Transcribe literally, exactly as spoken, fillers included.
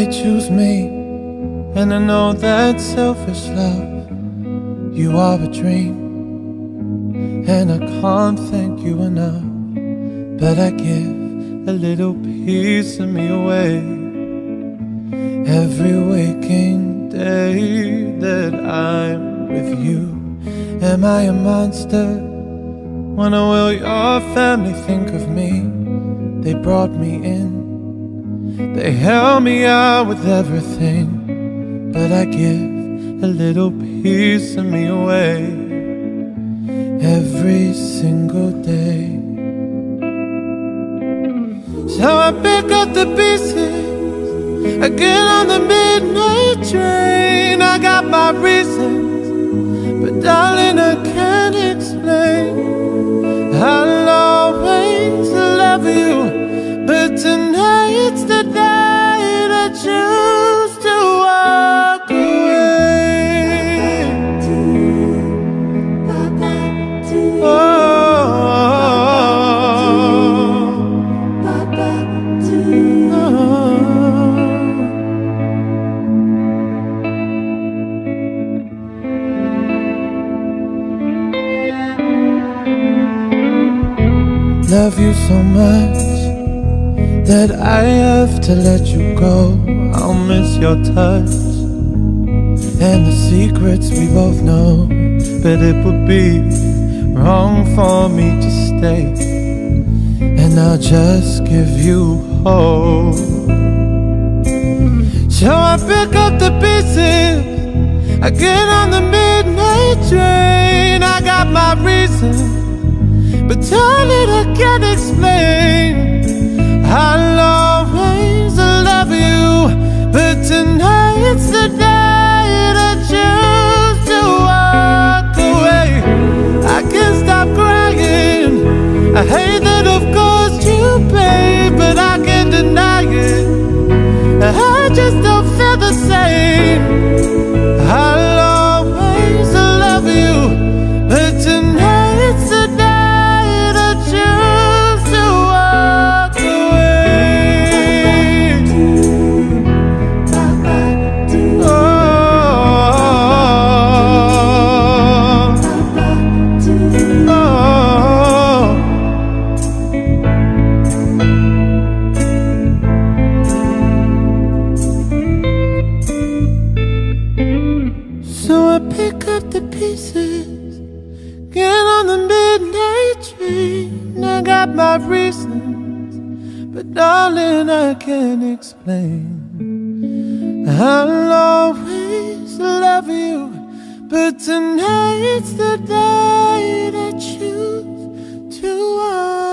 they choose me, and I know that's selfish love. You are a dream, and I can't thank you enough. But I give a little piece of me away every waking day that I'm with you. Am I a monster? Wonder will your family think of me? They brought me in, they held me out with everything, but I give a little piece of me away every single day. So I pick up the pieces, I get on the midnight train. I got my reasons, but darling, I can't explain. I'll always love you, but tonight's the day I choose to walk away. Oh. Love you so much that I have to let you go. I'll miss your touch and the secrets we both know, but it would be wrong for me to stay, and I'll just give you hope. So I pick up the pieces, I get on the midnight train. I got my reasons, but darling, I can't explain. I'll always love you, but tonight's the day I choose to walk away. I can't stop crying, I hate that of course you pay, but I can't deny it, I just don't feel the same. I'll always love you, but tonight's the day pick up the pieces, get on the midnight train. I got my reasons, but darling, I can't explain. I'll always love you, but tonight's the day I choose to walk.